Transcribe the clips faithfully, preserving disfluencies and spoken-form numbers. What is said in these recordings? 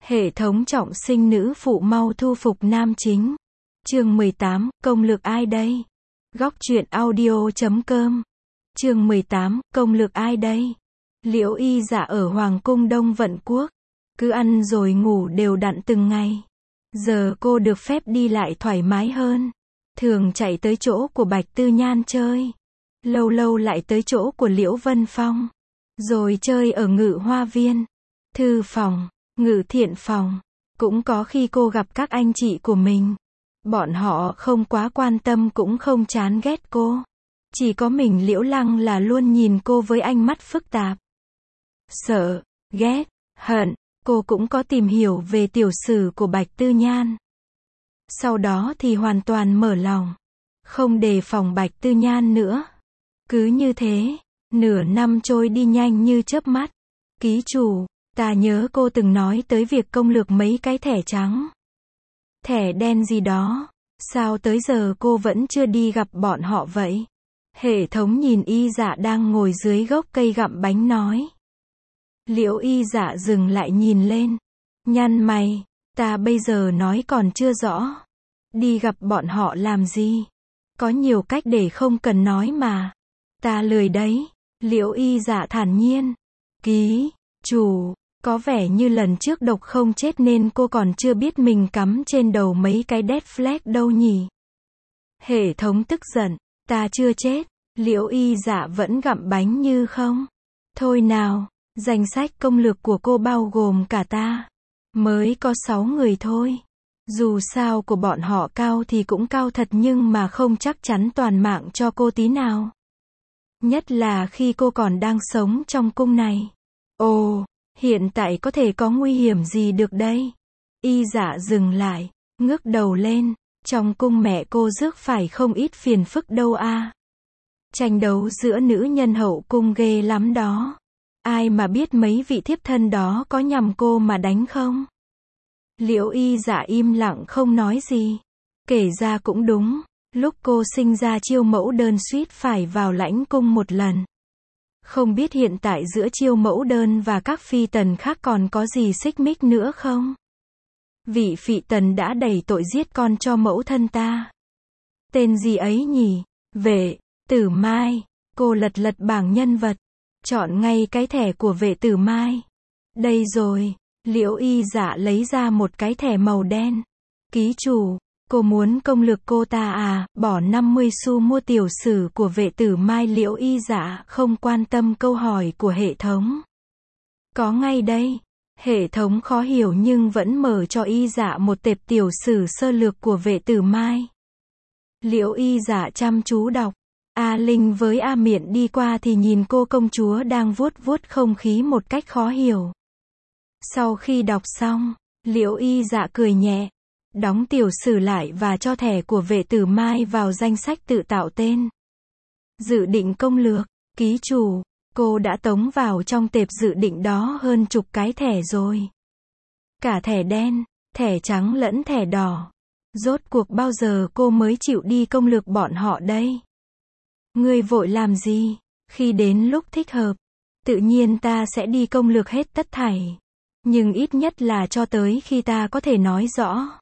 Hệ thống trọng sinh nữ phụ mau thu phục nam chính. Chương mười tám, công lực ai đây? Góc truyện audio chấm com. Chương mười tám, công lực ai đây? Liễu Y Dạ ở Hoàng cung Đông Vận Quốc, cứ ăn rồi ngủ đều đặn từng ngày. Giờ cô được phép đi lại thoải mái hơn. Thường chạy tới chỗ của Bạch Tư Nhan chơi. Lâu lâu lại tới chỗ của Liễu Vân Phong. Rồi chơi ở Ngự Hoa Viên, Thư Phòng, Ngự Thiện Phòng. Cũng có khi cô gặp các anh chị của mình. Bọn họ không quá quan tâm cũng không chán ghét cô. Chỉ có mình Liễu Lăng là luôn nhìn cô với ánh mắt phức tạp. Sợ, ghét, hận. Cô cũng có tìm hiểu về tiểu sử của Bạch Tư Nhan. Sau đó thì hoàn toàn mở lòng. Không đề phòng Bạch Tư Nhan nữa. Cứ như thế, nửa năm trôi đi nhanh như chớp mắt. Ký chủ, ta nhớ cô từng nói tới việc công lược mấy cái thẻ trắng, thẻ đen gì đó. Sao tới giờ cô vẫn chưa đi gặp bọn họ vậy? Hệ thống nhìn Y Dạ đang ngồi dưới gốc cây gặm bánh nói. Liễu Y Dạ dừng lại nhìn lên. Nhăn mày, ta bây giờ nói còn chưa rõ. Đi gặp bọn họ làm gì? Có nhiều cách để không cần nói mà. Ta lười đấy. Liễu Y Dạ thản nhiên. Ký chủ, có vẻ như lần trước độc không chết nên cô còn chưa biết mình cắm trên đầu mấy cái death flag đâu nhỉ? Hệ thống tức giận. Ta chưa chết. Liễu Y Dạ vẫn gặm bánh như không. Thôi nào, danh sách công lược của cô bao gồm cả ta. Mới có sáu người thôi. Dù sao của bọn họ cao thì cũng cao thật nhưng mà không chắc chắn toàn mạng cho cô tí nào. Nhất là khi cô còn đang sống trong cung này. Ồ, hiện tại có thể có nguy hiểm gì được đây? Y Dạ dừng lại, ngước đầu lên. Trong cung mẹ cô rước phải không ít phiền phức đâu a. Tranh đấu giữa nữ nhân hậu cung ghê lắm đó. Ai mà biết mấy vị thiếp thân đó có nhằm cô mà đánh không? Liễu Y Dạ im lặng không nói gì. Kể ra cũng đúng, lúc cô sinh ra Chiêu Mẫu Đơn suýt phải vào lãnh cung một lần. Không biết hiện tại giữa Chiêu Mẫu Đơn và các phi tần khác còn có gì xích mích nữa không? Vị Phị Tần đã đẩy tội giết con cho mẫu thân ta. Tên gì ấy nhỉ? Vệ Tử Mai. Cô lật lật bảng nhân vật. Chọn ngay cái thẻ của Vệ Tử Mai. Đây rồi. Liễu Y Dạ lấy ra một cái thẻ màu đen. Ký chủ, cô muốn công lược cô ta à? Bỏ năm mươi xu mua tiểu sử của Vệ Tử Mai. Liễu Y Dạ không quan tâm câu hỏi của hệ thống. Có ngay đây. Hệ thống khó hiểu nhưng vẫn mở cho Y Dạ một tệp tiểu sử sơ lược của Vệ Tử Mai. Liễu Y Dạ chăm chú đọc. A Linh với A Miện đi qua thì nhìn cô công chúa đang vuốt vuốt không khí một cách khó hiểu. Sau khi đọc xong, Liễu Y Dạ cười nhẹ, đóng tiểu sử lại và cho thẻ của Vệ Tử Mai vào danh sách tự tạo tên. Dự định công lược, ký chủ, cô đã tống vào trong tệp dự định đó hơn chục cái thẻ rồi. Cả thẻ đen, thẻ trắng lẫn thẻ đỏ. Rốt cuộc bao giờ cô mới chịu đi công lược bọn họ đây? Ngươi vội làm gì? Khi đến lúc thích hợp, tự nhiên ta sẽ đi công lược hết tất thảy. Nhưng ít nhất là cho tới khi ta có thể nói rõ.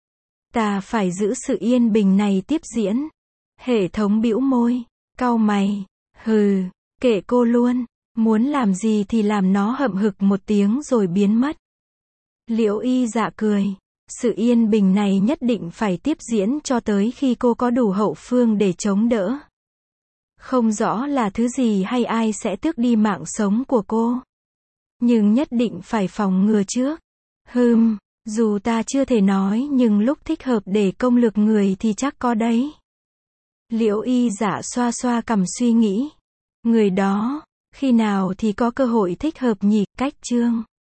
Ta phải giữ sự yên bình này tiếp diễn. Hệ thống bĩu môi, cau mày. Hừ, kệ cô luôn. Muốn làm gì thì làm, nó hậm hực một tiếng rồi biến mất. Liễu Y Dạ cười. Sự yên bình này nhất định phải tiếp diễn cho tới khi cô có đủ hậu phương để chống đỡ. Không rõ là thứ gì hay ai sẽ tước đi mạng sống của cô. Nhưng nhất định phải phòng ngừa trước. Hừm, dù ta chưa thể nói nhưng lúc thích hợp để công lược người thì chắc có đấy. Liễu Y Dạ xoa xoa cằm suy nghĩ. Người đó, khi nào thì có cơ hội thích hợp nhỉ? Cách chương